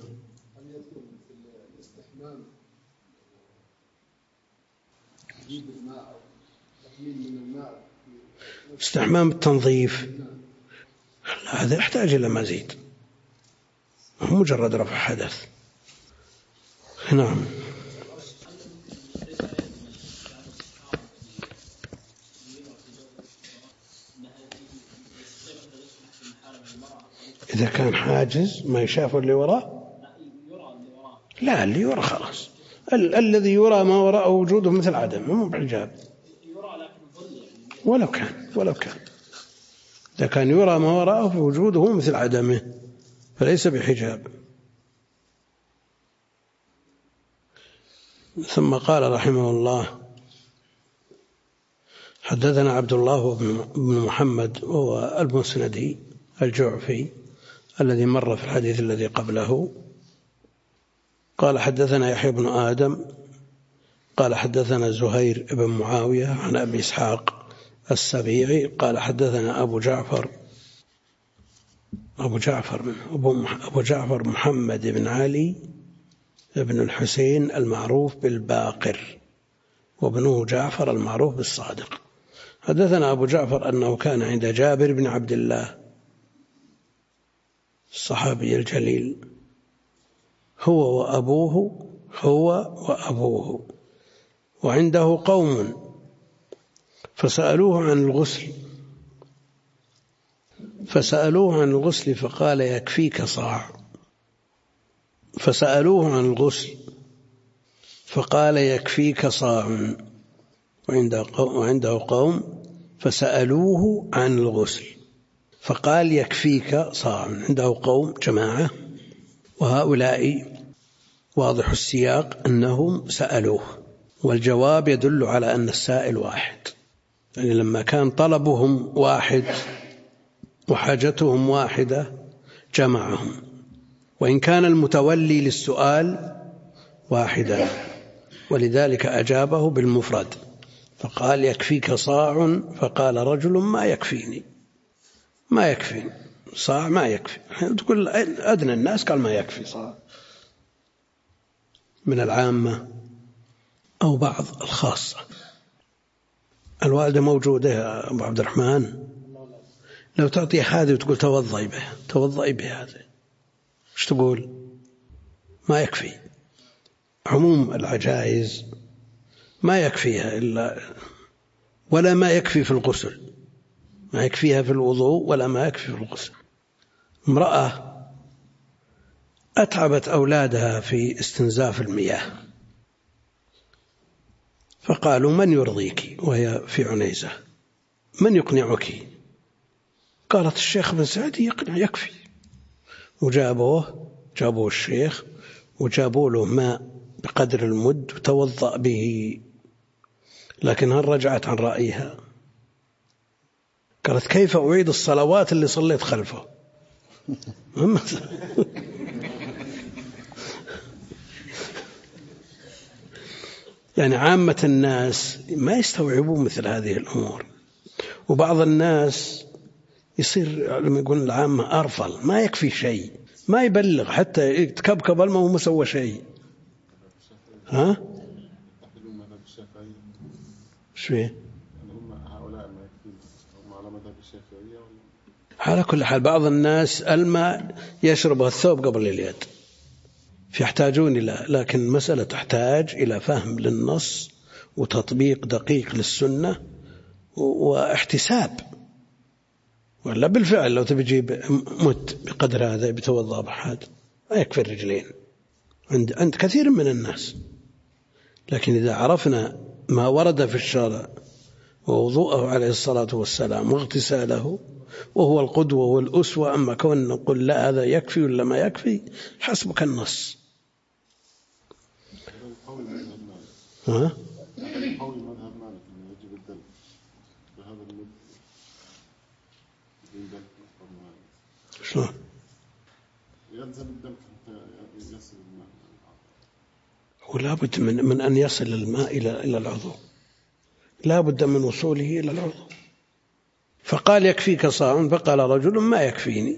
استحمام التنظيف هذا يحتاج إلى مزيد، مو مجرد رفع حدث. نعم. إذا كان حاجز ما يشاف اللي وراه، لا اللي يرى خلاص، الذي يرى ما وراءه وجوده مثل عدم، مو بحجاب. ولو كان إذا كان يرى ما وراءه فوجوده مثل عدمه فليس بحجاب. ثم قال رحمه الله: حدثنا عبد الله بن محمد وهو المسندي الجعفي الذي مر في الحديث الذي قبله. قال حدثنا يحيى بن آدم قال حدثنا زهير بن معاوية عن أبي إسحاق السبيعي قال حدثنا أبو جعفر محمد بن علي بن الحسين المعروف بالباقر، وابنه جعفر المعروف بالصادق. حدثنا أبو جعفر أنه كان عند جابر بن عبد الله الصحابي الجليل هو وأبوه وعنده قوم فسألوه عن الغسل فقال يكفيك صاع. فسألوه عن الغسل فقال يكفيك صاع. وعنده قوم فسألوه عن الغسل فقال يكفيك صاع. عنده قوم جماعة، وهؤلاء واضح السياق أنهم سألوه، والجواب يدل على أن السائل واحد، يعني لما كان طلبهم واحد وحاجتهم واحدة جمعهم، وإن كان المتولي للسؤال واحدا، ولذلك أجابه بالمفرد فقال يكفيك صاع. فقال رجل ما يكفيني صاع ما يكفي. تقول أدنى الناس قال ما يكفي صاع، من العامة أو بعض الخاصة. الوالدة موجودة يا أبو عبد الرحمن، لو تعطي هذه وتقول توضئي به هذا، ايش تقول؟ ما يكفي. عموم العجائز ما يكفيها إلا، ولا ما يكفي في الغسل، ما يكفيها في الوضوء ولا ما يكفي في الغسل. امرأة أتعبت أولادها في استنزاف المياه فقالوا من يرضيك، وهي في عنيزة، من يقنعك؟ قالت الشيخ بن سعد يقنع يكفي. جابوه الشيخ وجابوا له ماء بقدر المد وتوضأ به، لكن هل رجعت عن رأيها؟ قالت كيف أعيد الصلوات اللي صليت خلفه؟ يعني عامة الناس ما يستوعبون مثل هذه الأمور، وبعض الناس يصير لما يقول العامة أرفل، ما يكفي شيء، ما يبلغ حتى يتكبكب الماء وما سوى شيء. ها؟ شو على كل حال بعض الناس الماء يشربه الثوب قبل اليد فيحتاجون إلى، لكن المسألة تحتاج إلى فهم للنص وتطبيق دقيق للسنة واحتساب، ولا بالفعل لو تبي تجيب مت بقدر هذا بتوضأ بحاد ما يكفي الرجلين عند كثير من الناس. لكن إذا عرفنا ما ورد في الشرع ووضوءه عليه الصلاة والسلام واغتساله وهو القدوة والأسوة، أما كون نقول لا هذا يكفي ولا ما يكفي، حسبك النص. ها؟ قول مذهب مالك أنه يجب الدم بهذا المد شلون؟ يلزم الدم حتى يصل الماء. ولا بد من أن يصل الماء إلى العضو، لا بد من وصوله إلى العضو. فقال يكفيك صاع، فقال رجل ما يكفيني،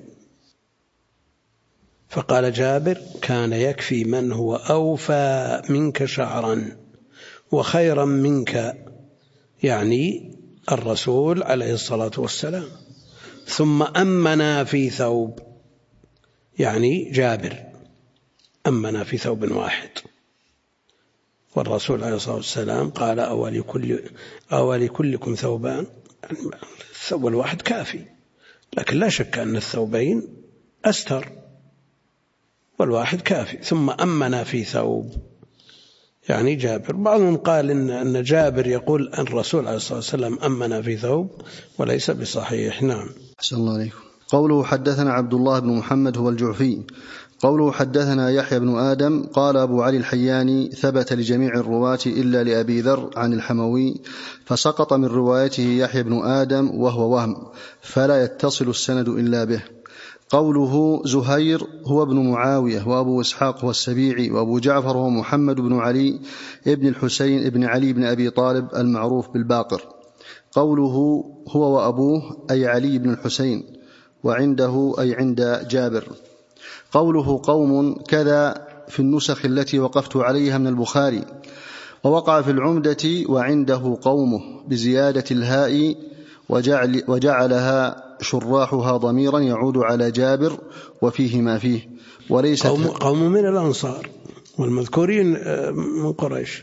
فقال جابر كان يكفي من هو أوفى منك شعرا وخيرا منك، يعني الرسول عليه الصلاة والسلام. ثم أمنا في ثوب، يعني جابر أمنا في ثوب واحد، والرسول عليه الصلاة والسلام قال أولي كلكم ثوبان، الثوب الواحد كافي، لكن لا شك أن الثوبين أستر، والواحد كافي. ثم أمنا في ثوب، يعني جابر. بعضهم قال إن جابر يقول أن الرسول عليه الصلاة والسلام أمنا في ثوب، وليس بصحيح. نعم. أحسن الله عليكم. قوله حدثنا عبد الله بن محمد هو الجعفي. قوله حدثنا يحيى بن آدم. قال أبو علي الحياني ثبت لجميع الرواة إلا لأبي ذر عن الحموي، فسقط من روايته يحيى بن آدم وهو وهم، فلا يتصل السند إلا به. قوله زهير هو ابن معاوية، وأبو إسحاق هو السبيعي، وأبو جعفر هو محمد بن علي ابن الحسين ابن علي بن أبي طالب المعروف بالباقر. قوله هو وأبوه أي علي بن الحسين، وعنده أي عند جابر. قوله قوم كذا في النسخ التي وقفت عليها من البخاري، ووقع في العمدة وعنده قومه بزيادة الهاء وجعلها شراحها ضميرا يعود على جابر وفيه ما فيه. وليست قوم من الأنصار والمذكورين من قريش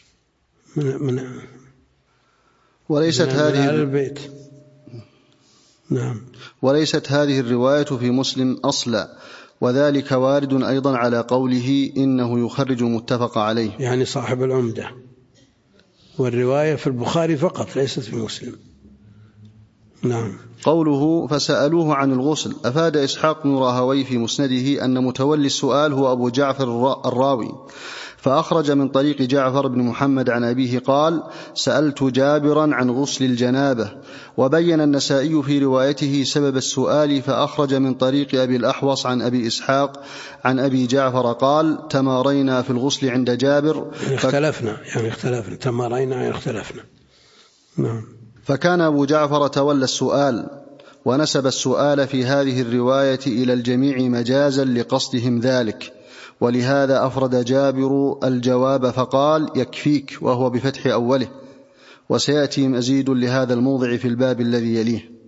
وليست هذه البيت. نعم. وليست هذه الرواية في مسلم أصلا، وذلك وارد أيضا على قوله إنه يخرج متفق عليه، يعني صاحب العمدة، والرواية في البخاري فقط ليست في مسلم. نعم. قوله فسألوه عن الغسل، أفاد إسحاق بن راهوي في مسنده أن متولي السؤال هو أبو جعفر الراوي، فأخرج من طريق جعفر بن محمد عن أبيه قال سألت جابرا عن غسل الجنابة. وبين النسائي في روايته سبب السؤال، فأخرج من طريق أبي الأحوص عن أبي إسحاق عن أبي جعفر قال تمارينا في الغسل عند جابر، اختلفنا تمارينا اختلفنا. نعم. فكان أبو جعفر تولى السؤال، ونسب السؤال في هذه الرواية إلى الجميع مجازا لقصدهم ذلك، ولهذا أفرد جابر الجواب فقال يكفيك، وهو بفتح أوله، وسيأتي مزيد لهذا الموضع في الباب الذي يليه.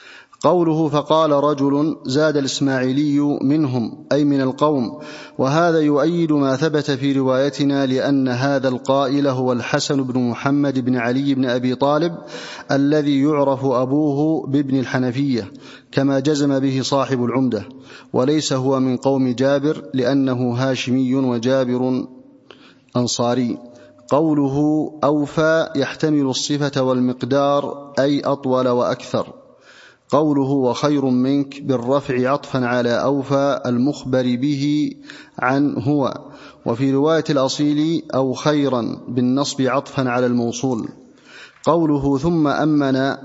قوله فقال رجل زاد الإسماعيلي منهم أي من القوم، وهذا يؤيد ما ثبت في روايتنا، لأن هذا القائل هو الحسن بن محمد بن علي بن أبي طالب الذي يعرف أبوه بابن الحنفية، كما جزم به صاحب العمدة، وليس هو من قوم جابر لأنه هاشمي وجابر أنصاري. قوله أوفى يحتمل الصفة والمقدار أي أطول وأكثر. قوله وخير منك بالرفع عطفا على أوفى المخبر به عن هو، وفي رواية الأصيل أو خيرا بالنصب عطفا على الموصول. قوله ثم أمن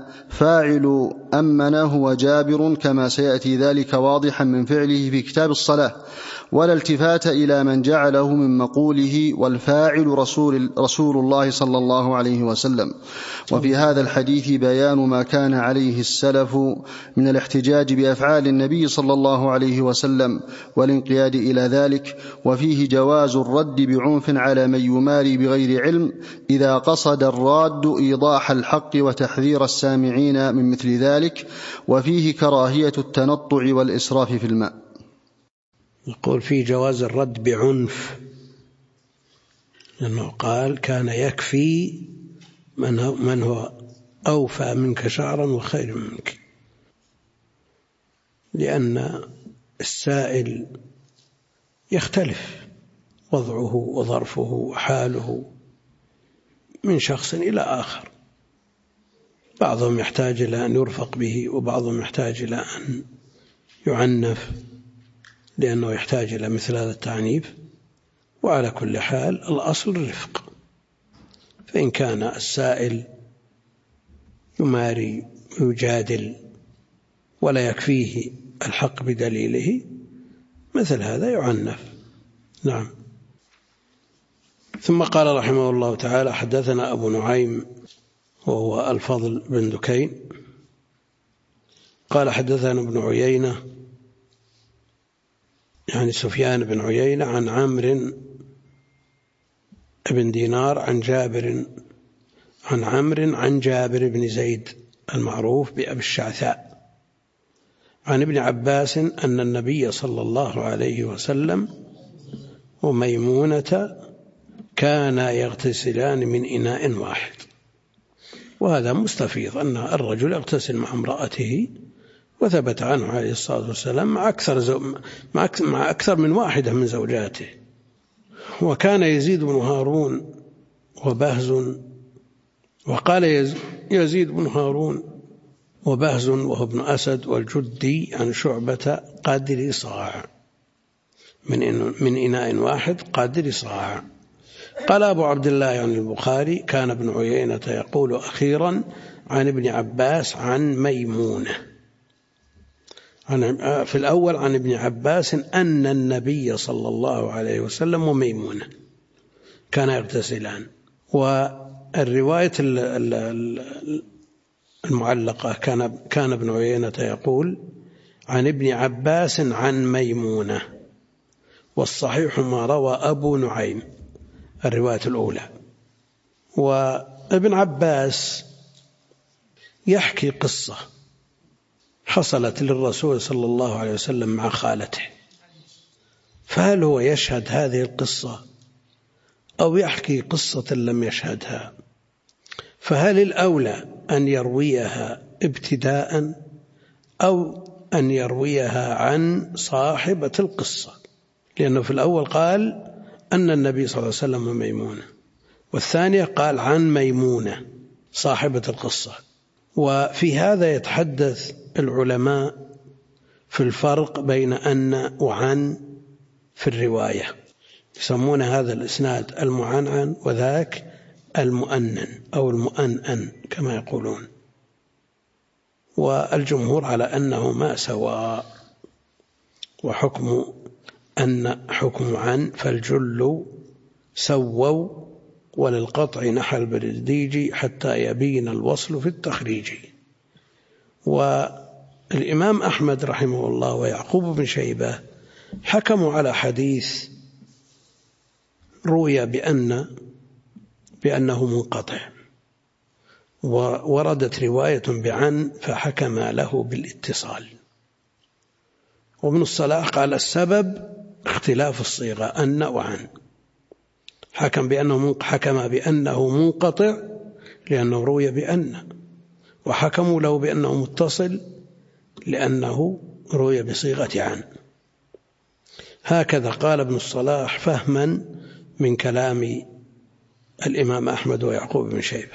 فاعل أمن هو جابر، كما سيأتي ذلك واضحا من فعله في كتاب الصلاة، ولا التفات إلى من جعله من مقوله، والفاعل رسول الله صلى الله عليه وسلم. وفي هذا الحديث بيان ما كان عليه السلف من الاحتجاج بأفعال النبي صلى الله عليه وسلم والانقياد إلى ذلك، وفيه جواز الرد بعنف على من يماري بغير علم إذا قصد الراد إيضاح الحق وتحذير السامعين من مثل ذلك، وفيه كراهية التنطع والإسراف في الماء. يقول في جواز الرد بعنف، لأنه قال كان يكفي من هو أوفى منك شعرا وخير منك، لأن السائل يختلف وضعه وظرفه وحاله من شخص إلى آخر، بعضهم يحتاج إلى أن يرفق به، وبعضهم يحتاج إلى أن يعنف لأنه يحتاج إلى مثل هذا التعنيف، وعلى كل حال الأصل الرفق. فإن كان السائل يماري ويجادل ولا يكفيه الحق بدليله مثل هذا يعنف. نعم. ثم قال رحمه الله تعالى: حدثنا أبو نعيم وهو الفضل بن دكين قال حدثنا ابن عيينة يعني سفيان بن عيينة عن عمرو بن دينار عن جابر عن عمرو عن جابر بن زيد المعروف بأبي الشعثاء عن ابن عباس أن النبي صلى الله عليه وسلم وميمونة كانا يغتسلان من إناء واحد. وهذا مستفيض أن الرجل يغتسل مع امرأته، وثبت عنه عليه الصلاة والسلام مع أكثر من واحدة من زوجاته. وكان يزيد بن هارون وبهز، وقال يزيد بن هارون وبهز وهو ابن أسد والجدي عن شعبة قدر صاع من إناء واحد قدر صاع. قال أبو عبد الله عن البخاري: كان ابن عيينة يقول أخيرا عن ابن عباس عن ميمونة. في الأول عن ابن عباس أن النبي صلى الله عليه وسلم وميمونة كان يغتسلان. والرواية المعلقة كان ابن عيينة يقول عن ابن عباس عن ميمونة، والصحيح ما روى أبو نعيم الرواية الأولى. وابن عباس يحكي قصة حصلت للرسول صلى الله عليه وسلم مع خالته، فهل هو يشهد هذه القصة أو يحكي قصة لم يشهدها؟ فهل الأولى أن يرويها ابتداء أو أن يرويها عن صاحبة القصة؟ لأنه في الأول قال أن النبي صلى الله عليه وسلم وميمونة، والثانية قال عن ميمونة صاحبة القصة. وفي هذا يتحدث العلماء في الفرق بين أن وعن في الرواية، يسمون هذا الإسناد المعنعن وذاك المؤنن أو المؤنن كما يقولون. والجمهور على أنهما سواء، وحكم أن حكم عن فالجل سووا وللقطع نحى البرديج حتى يبين الوصل في التخريج. والإمام أحمد رحمه الله ويعقوب بن شيبة حكموا على حديث روي بأنه منقطع، ووردت رواية بعن فحكم له بالاتصال. وابن الصلاح قال السبب اختلاف الصيغة أن وعن، حكم بأنه منقطع لأنه روي بأن، وحكموا له بأنه متصل لأنه روي بصيغة عن. هكذا قال ابن الصلاح فهما من كلام الإمام أحمد ويعقوب بن شيبة.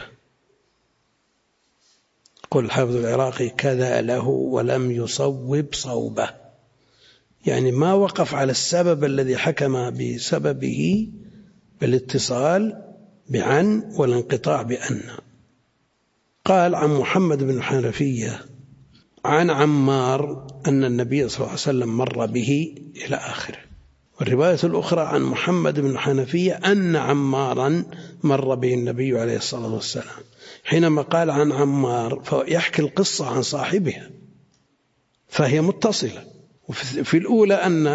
قل الحافظ العراقي: كذا له ولم يصوب صوبه، يعني ما وقف على السبب الذي حكم بسببه بالاتصال بعن والانقطاع بأن. قال عن محمد بن الحنفية عن عمار أن النبي صلى الله عليه وسلم مر به إلى آخره. والرواية الأخرى عن محمد بن الحنفية أن عمارا مر به النبي عليه الصلاة والسلام. حينما قال عن عمار فيحكي القصة عن صاحبها فهي متصلة. وفي الأولى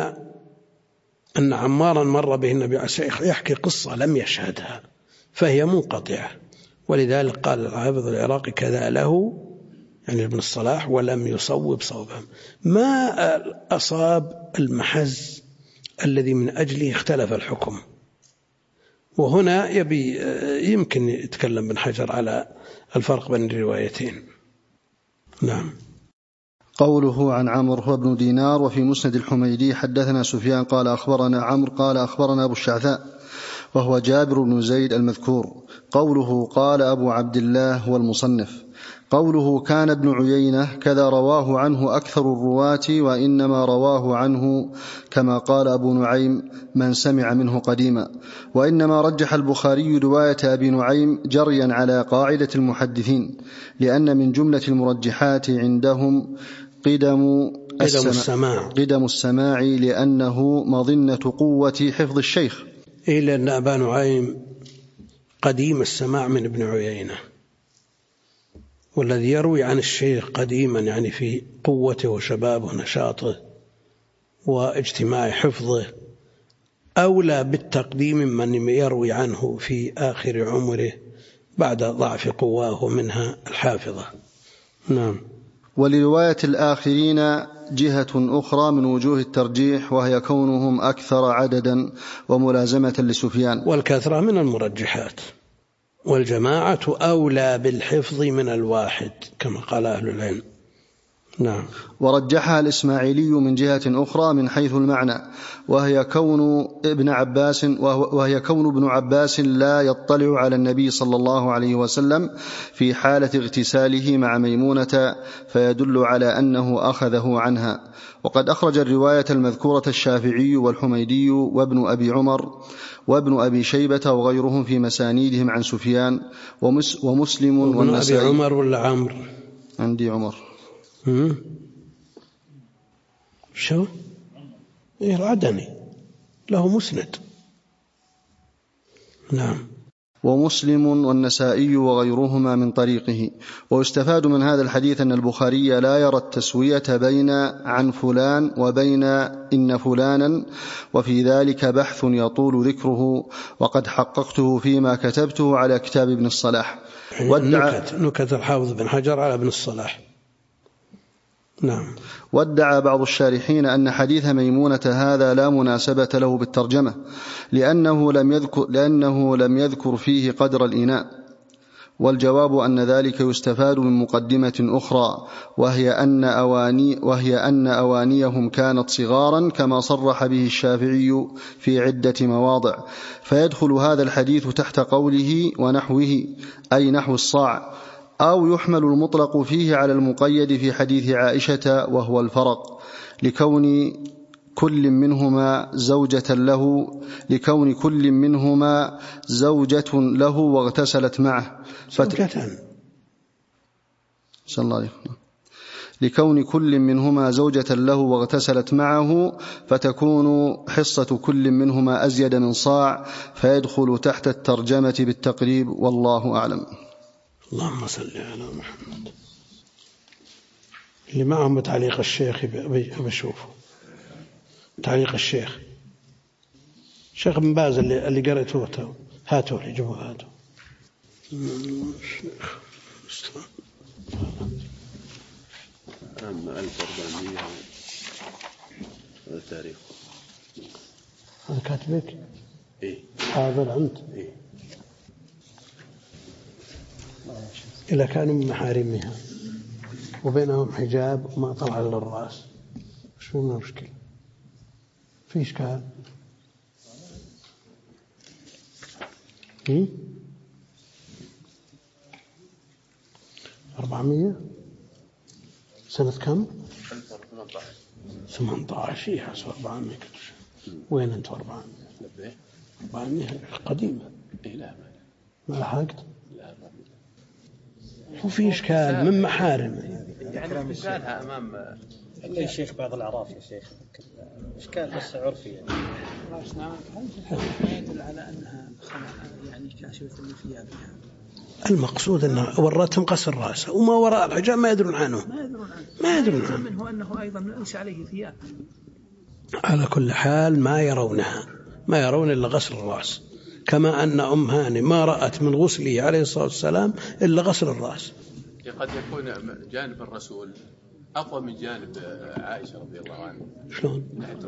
أن عمارا مر به النبي عليه الصلاة والسلام يحكي قصة لم يشهدها فهي منقطعة. ولذلك قال الحافظ العراقي كذا له يعني ابن الصلاح ولم يصوب صوبا، ما أصاب المحز الذي من أجله اختلف الحكم. وهنا يمكن يتكلم بن حجر على الفرق بين الروايتين. نعم. قوله عن عمرو هو ابن دينار. وفي مسند الحميدي حدثنا سفيان قال أخبرنا عمرو قال أخبرنا أبو الشعثاء وهو جابر بن زيد المذكور. قوله قال أبو عبد الله هو المصنف. قوله كان ابن عيينة كذا رواه عنه أكثر الرواة، وإنما رواه عنه كما قال أبو نعيم من سمع منه قديما. وإنما رجح البخاري رواية أبي نعيم جريا على قاعدة المحدثين، لأن من جملة المرجحات عندهم قدم السماع لأنه مظنة قوة حفظ الشيخ. إلا أن أبا نعيم قديم السماع من ابن عيينة، والذي يروي عن الشيخ قديما يعني في قوته وشبابه ونشاطه واجتماع حفظه أولى بالتقديم من يروي عنه في آخر عمره بعد ضعف قواه منها الحافظة. نعم. ولرواية الآخرين جهة أخرى من وجوه الترجيح، وهي كونهم أكثر عددا وملازمة لسفيان. والكثرة من المرجحات، والجماعة أولى بالحفظ من الواحد كما قال أهل العلم. نعم. ورجحها الإسماعيلي من جهة أخرى من حيث المعنى، وهي كون ابن عباس لا يطلع على النبي صلى الله عليه وسلم في حالة اغتساله مع ميمونة، فيدل على أنه أخذه عنها. وقد أخرج الرواية المذكورة الشافعي والحميدي وابن أبي عمر وابن أبي شيبة وغيرهم في مسانيدهم عن سفيان ومسلم والنسائي. أبي عمر ولا عمرو؟ عندي عمر. شو؟ إيه العدني له مسند. نعم. ومسلم والنسائي وغيرهما من طريقه. ويستفاد من هذا الحديث أن البخاري لا يرى التسوية بين عن فلان وبين إن فلانا، وفي ذلك بحث يطول ذكره، وقد حققته فيما كتبته على كتاب ابن الصلاح. نكت الحافظ بن حجر على ابن الصلاح. نعم. وادعى بعض الشارحين أن حديث ميمونة هذا لا مناسبة له بالترجمة، لأنه لم يذكر فيه قدر الإناء. والجواب أن ذلك يستفاد من مقدمة أخرى، وهي أن أوانيهم كانت صغارا، كما صرح به الشافعي في عدة مواضع، فيدخل هذا الحديث تحت قوله ونحوه، أي نحو الصاع، أو يحمل المطلق فيه على المقيد في حديث عائشة، وهو الفرق لكون كل منهما زوجة له واغتسلت معه لكون كل منهما زوجة له واغتسلت معه، فتكون حصة كل منهما أزيد من صاع، فيدخل تحت الترجمة بالتقريب، والله أعلم. اللهم صل على محمد. اللي معهم تعليق الشيخ بشوفه تعليق الشيخ بن باز اللي قرأته هاتوا اللي جبوه هاتوا. عام 1400 هذا تاريخ. هذا كاتبك؟ إيه. حاضر أنت؟ إيه. إلا كانوا من محارمها وبينهم حجاب وما طلع للرأس، شو المشكلة؟ في إشكال؟ 400 سنة كم؟ 18 يحسب 400. وين أنت 400 قديمة؟ لا ما لحقت؟ وفي إشكال من محارم يعني قالها أمام الشيخ بعض الأعراف يا شيخ، إشكال بس عرفي يعني. ما يدل على أنها يعني كاشفة من ثيابها. المقصود أنها ورتهم قصر رأسه، وما وراء الحجاب ما يدرون عنه. ما يدرون عنه. منه أنه أيضا ليس عليه ثياب. على كل حال ما يرون إلا غسل الرأس، كما أن أم هاني ما رأت من غسله عليه الصلاة والسلام إلا غسل الرأس. قد يكون جانب الرسول أقوى من جانب عائشة رضي الله عنها. شلون؟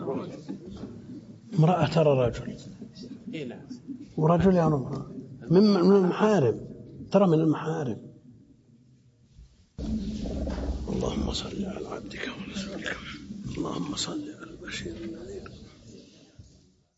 امرأة ترى رجل. إيه نعم. ورجل يعني امرأة من المحارم، ترى من المحارم. اللهم صل على عبدك ورسولك، اللهم صل على البشير.